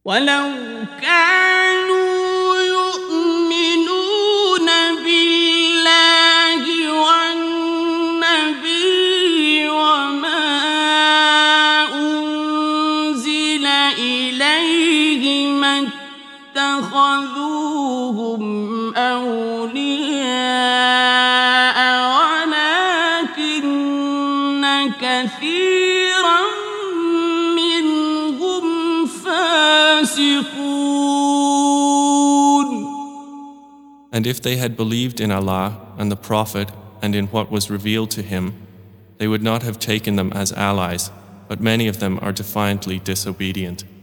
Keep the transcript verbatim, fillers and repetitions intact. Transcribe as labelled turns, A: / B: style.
A: ولو كانوا يؤمنون بالله والنبي وما أنزل إليه ما اتخذوهم أولياء ولكن كثيرا منهم فاسقون.
B: And if they had believed in Allah and the Prophet and in what was revealed to him, they would not have taken them as allies, but many of them are defiantly disobedient.